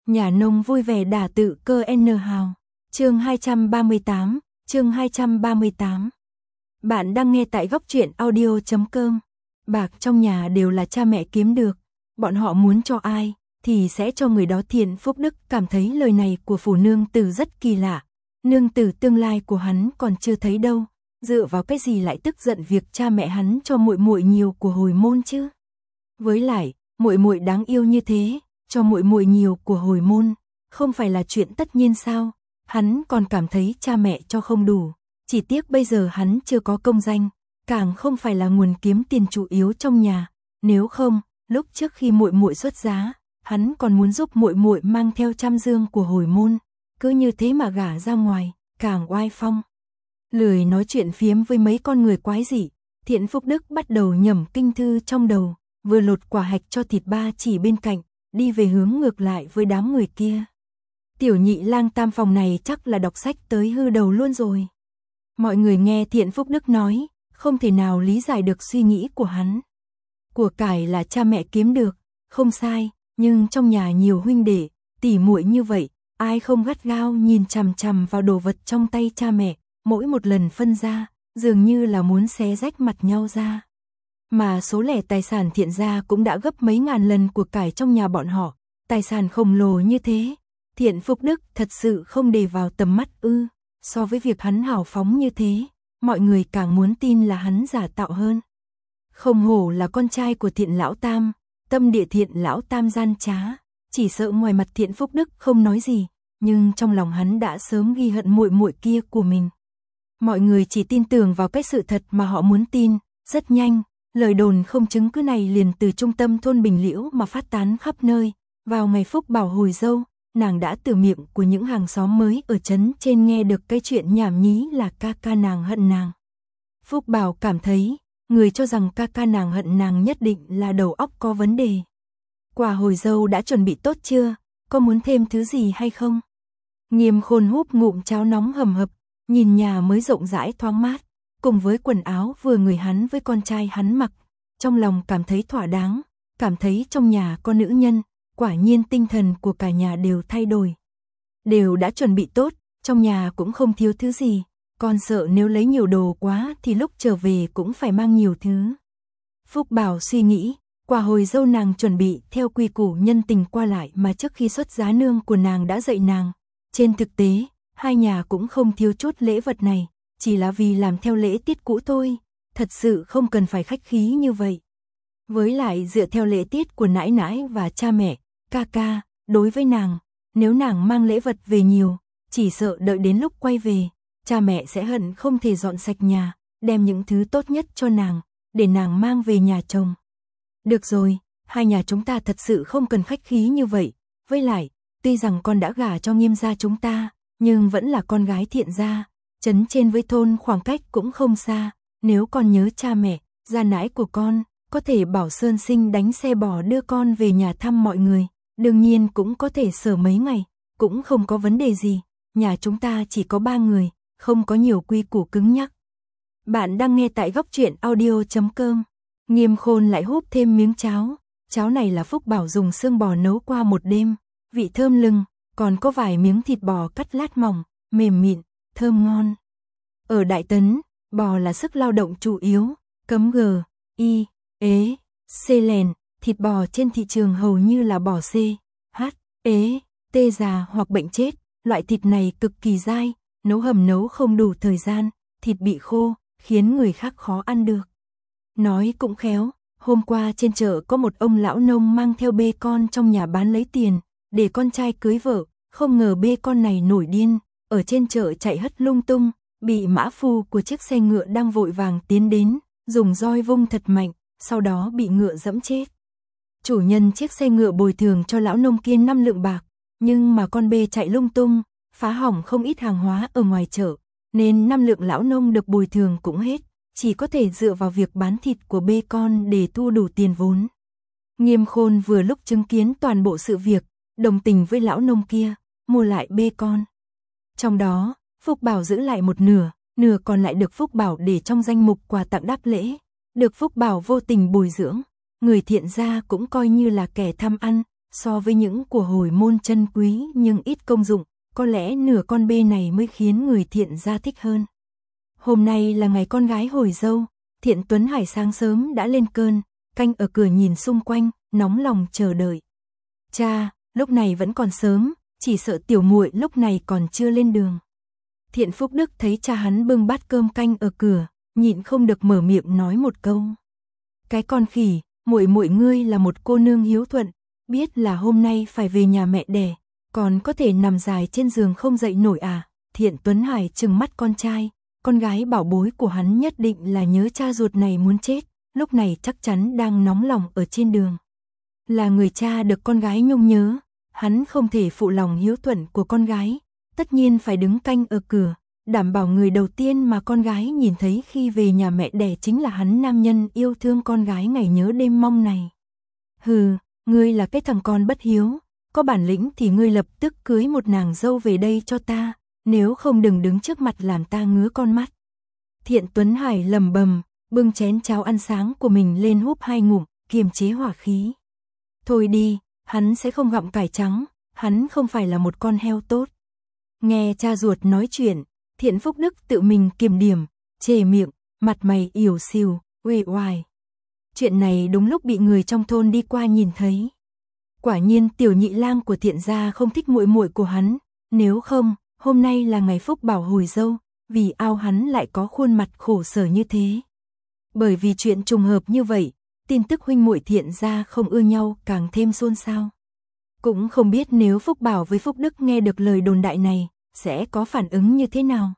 Nhà nông vui vẻ đả tự cơ N hào. Chương 238. Bạn đang nghe tại góc truyện audio.com. Bạc trong nhà đều là cha mẹ kiếm được, bọn họ muốn cho ai thì sẽ cho người đó. Thiện Phúc Đức cảm thấy lời này của phủ nương tử rất kỳ lạ. Nương tử tương lai của hắn còn chưa thấy đâu, dựa vào cái gì lại tức giận việc cha mẹ hắn cho muội muội nhiều của hồi môn chứ? Với lại, muội muội đáng yêu như thế, cho muội muội nhiều của hồi môn, không phải là chuyện tất nhiên sao? Hắn còn cảm thấy cha mẹ cho không đủ, chỉ tiếc bây giờ hắn chưa có công danh, càng không phải là nguồn kiếm tiền chủ yếu trong nhà, nếu không, lúc trước khi muội muội xuất giá, hắn còn muốn giúp muội muội mang theo trăm dương của hồi môn, cứ như thế mà gả ra ngoài, càng oai phong. Lười nói chuyện phiếm với mấy con người quái dị, Thiện Phúc Đức bắt đầu nhẩm kinh thư trong đầu, vừa lột quả hạch cho thịt ba chỉ bên cạnh, đi về hướng ngược lại với đám người kia. Tiểu nhị lang tam phòng này chắc là đọc sách tới hư đầu luôn rồi. Mọi người nghe Thiện Phúc Đức nói, không thể nào lý giải được suy nghĩ của hắn. Của cải là cha mẹ kiếm được, không sai, nhưng trong nhà nhiều huynh đệ, tỉ muội như vậy, ai không gắt gao nhìn chằm chằm vào đồ vật trong tay cha mẹ, mỗi một lần phân ra, dường như là muốn xé rách mặt nhau ra. Mà số lẻ tài sản Thiện gia cũng đã gấp mấy ngàn lần của cải trong nhà bọn họ, tài sản khổng lồ như thế, Thiện Phúc Đức thật sự không để vào tầm mắt ư? So với việc hắn hào phóng như thế, mọi người càng muốn tin là hắn giả tạo hơn. Không hổ là con trai của Thiện lão tam, tâm địa Thiện lão tam gian trá, chỉ sợ ngoài mặt Thiện Phúc Đức không nói gì, nhưng trong lòng hắn đã sớm ghi hận muội muội kia của mình. Mọi người chỉ tin tưởng vào cái sự thật mà họ muốn tin, rất nhanh, lời đồn không chứng cứ này liền từ trung tâm thôn Bình Liễu mà phát tán khắp nơi. Vào ngày Phúc Bảo hồi dâu, nàng đã từ miệng của những hàng xóm mới ở trấn trên nghe được cái chuyện nhảm nhí là ca ca nàng hận nàng. Phúc Bảo cảm thấy, người cho rằng ca ca nàng hận nàng nhất định là đầu óc có vấn đề. Quà hồi dâu đã chuẩn bị tốt chưa? Có muốn thêm thứ gì hay không? Nghiêm Khôn húp ngụm cháo nóng hầm hập, nhìn nhà mới rộng rãi thoáng mát, cùng với quần áo vừa người hắn với con trai hắn mặc, trong lòng cảm thấy thỏa đáng, cảm thấy trong nhà có nữ nhân, quả nhiên tinh thần của cả nhà đều thay đổi. Đều đã chuẩn bị tốt, trong nhà cũng không thiếu thứ gì, còn sợ nếu lấy nhiều đồ quá thì lúc trở về cũng phải mang nhiều thứ. Phúc Bảo suy nghĩ, quà hồi dâu nàng chuẩn bị theo quy củ nhân tình qua lại mà trước khi xuất giá nương của nàng đã dạy nàng. Trên thực tế, hai nhà cũng không thiếu chút lễ vật này, chỉ là vì làm theo lễ tiết cũ thôi, thật sự không cần phải khách khí như vậy. Với lại dựa theo lễ tiết của nãi nãi và cha mẹ, ca ca, đối với nàng, nếu nàng mang lễ vật về nhiều, chỉ sợ đợi đến lúc quay về, cha mẹ sẽ hận không thể dọn sạch nhà, đem những thứ tốt nhất cho nàng, để nàng mang về nhà chồng. Được rồi, hai nhà chúng ta thật sự không cần khách khí như vậy, với lại, tuy rằng con đã gả cho Nghiêm gia chúng ta, nhưng vẫn là con gái Thiện gia, trấn trên với thôn khoảng cách cũng không xa, nếu con nhớ cha mẹ, gia nãi của con, có thể bảo Sơn Sinh đánh xe bò đưa con về nhà thăm mọi người, đương nhiên cũng có thể sở mấy ngày, cũng không có vấn đề gì, nhà chúng ta chỉ có 3 người, không có nhiều quy củ cứng nhắc. Bạn đang nghe tại góc truyện audio.com. Nghiêm Khôn lại húp thêm miếng cháo, cháo này là Phúc Bảo dùng xương bò nấu qua một đêm, vị thơm lừng, còn có vài miếng thịt bò cắt lát mỏng, mềm mịn, thơm ngon. Ở Đại Tấn, bò là sức lao động chủ yếu, cấm G, I, ế, C lèn, thịt bò trên thị trường hầu như là bò C, H, ế, T già hoặc bệnh chết, loại thịt này cực kỳ dai, nấu hầm nấu không đủ thời gian, thịt bị khô, khiến người khác khó ăn được. Nói cũng khéo, hôm qua trên chợ có một ông lão nông mang theo bê con trong nhà bán lấy tiền, để con trai cưới vợ, không ngờ bê con này nổi điên, ở trên chợ chạy hất lung tung, bị mã phu của chiếc xe ngựa đang vội vàng tiến đến, dùng roi vung thật mạnh, sau đó bị ngựa dẫm chết. Chủ nhân chiếc xe ngựa bồi thường cho lão nông kia 5 lượng bạc, nhưng mà con bê chạy lung tung, phá hỏng không ít hàng hóa ở ngoài chợ, nên 5 lượng lão nông được bồi thường cũng hết, chỉ có thể dựa vào việc bán thịt của bê con để thu đủ tiền vốn. Nghiêm Khôn vừa lúc chứng kiến toàn bộ sự việc, đồng tình với lão nông kia, mua lại bê con. Trong đó, Phúc Bảo giữ lại một nửa, nửa còn lại được Phúc Bảo để trong danh mục quà tặng đáp lễ, được Phúc Bảo vô tình bồi dưỡng, người Thiện gia cũng coi như là kẻ tham ăn, so với những của hồi môn chân quý nhưng ít công dụng, có lẽ nửa con bê này mới khiến người Thiện gia thích hơn. Hôm nay là ngày con gái hồi dâu, Thiện Tuấn Hải sáng sớm đã lên cơn, canh ở cửa nhìn xung quanh, nóng lòng chờ đợi. Cha, lúc này vẫn còn sớm, chỉ sợ tiểu muội lúc này còn chưa lên đường. Thiện Phúc Đức thấy cha hắn bưng bát cơm canh ở cửa, nhịn không được mở miệng nói một câu. Cái con khỉ, muội muội ngươi là một cô nương hiếu thuận, biết là hôm nay phải về nhà mẹ đẻ, còn có thể nằm dài trên giường không dậy nổi à? Thiện Tuấn Hải trừng mắt con trai, con gái bảo bối của hắn nhất định là nhớ cha ruột này muốn chết, lúc này chắc chắn đang nóng lòng ở trên đường. Là người cha được con gái nhung nhớ, hắn không thể phụ lòng hiếu thuận của con gái, tất nhiên phải đứng canh ở cửa, đảm bảo người đầu tiên mà con gái nhìn thấy khi về nhà mẹ đẻ chính là hắn, nam nhân yêu thương con gái ngày nhớ đêm mong này. Hừ, ngươi là cái thằng con bất hiếu, có bản lĩnh thì ngươi lập tức cưới một nàng dâu về đây cho ta, nếu không đừng đứng trước mặt làm ta ngứa con mắt. Thiện Tuấn Hải lầm bầm, bưng chén cháo ăn sáng của mình lên húp 2 ngụm, kiềm chế hỏa khí. Thôi đi, hắn sẽ không gặm cải trắng, hắn không phải là một con heo tốt. Nghe cha ruột nói chuyện, Thiện Phúc Đức tự mình kiềm điểm, chề miệng, mặt mày ỉu xìu, uể oải. Chuyện này đúng lúc bị người trong thôn đi qua nhìn thấy. Quả nhiên tiểu nhị lang của Thiện gia không thích muội muội của hắn, nếu không, hôm nay là ngày Phúc Bảo hồi dâu, vì ao hắn lại có khuôn mặt khổ sở như thế. Bởi vì chuyện trùng hợp như vậy, tin tức huynh muội Thiện gia không ưa nhau càng thêm xôn xao. Cũng không biết nếu Phúc Bảo với Phúc Đức nghe được lời đồn đại này, sẽ có phản ứng như thế nào.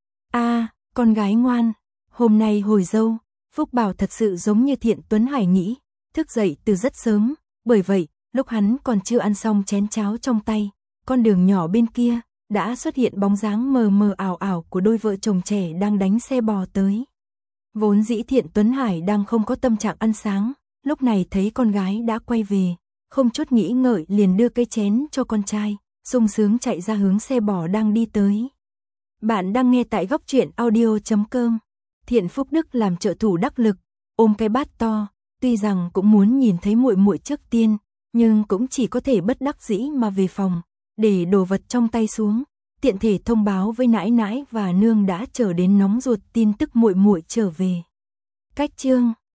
Con gái ngoan, hôm nay hồi dâu, Phúc Bảo thật sự giống như Thiện Tuấn Hải nghĩ, thức dậy từ rất sớm, bởi vậy, lúc hắn còn chưa ăn xong chén cháo trong tay, con đường nhỏ bên kia, đã xuất hiện bóng dáng mờ mờ ảo ảo của đôi vợ chồng trẻ đang đánh xe bò tới. Vốn dĩ Thiện Tuấn Hải đang không có tâm trạng ăn sáng, lúc này thấy con gái đã quay về, không chút nghĩ ngợi liền đưa cái chén cho con trai, sung sướng chạy ra hướng xe bò đang đi tới. Bạn đang nghe tại góc truyện audio.com. Thiện Phúc Đức làm trợ thủ đắc lực, ôm cái bát to, tuy rằng cũng muốn nhìn thấy muội muội trước tiên, nhưng cũng chỉ có thể bất đắc dĩ mà về phòng, để đồ vật trong tay xuống, tiện thể thông báo với nãi nãi và nương đã chờ đến nóng ruột tin tức muội muội trở về. Cách chương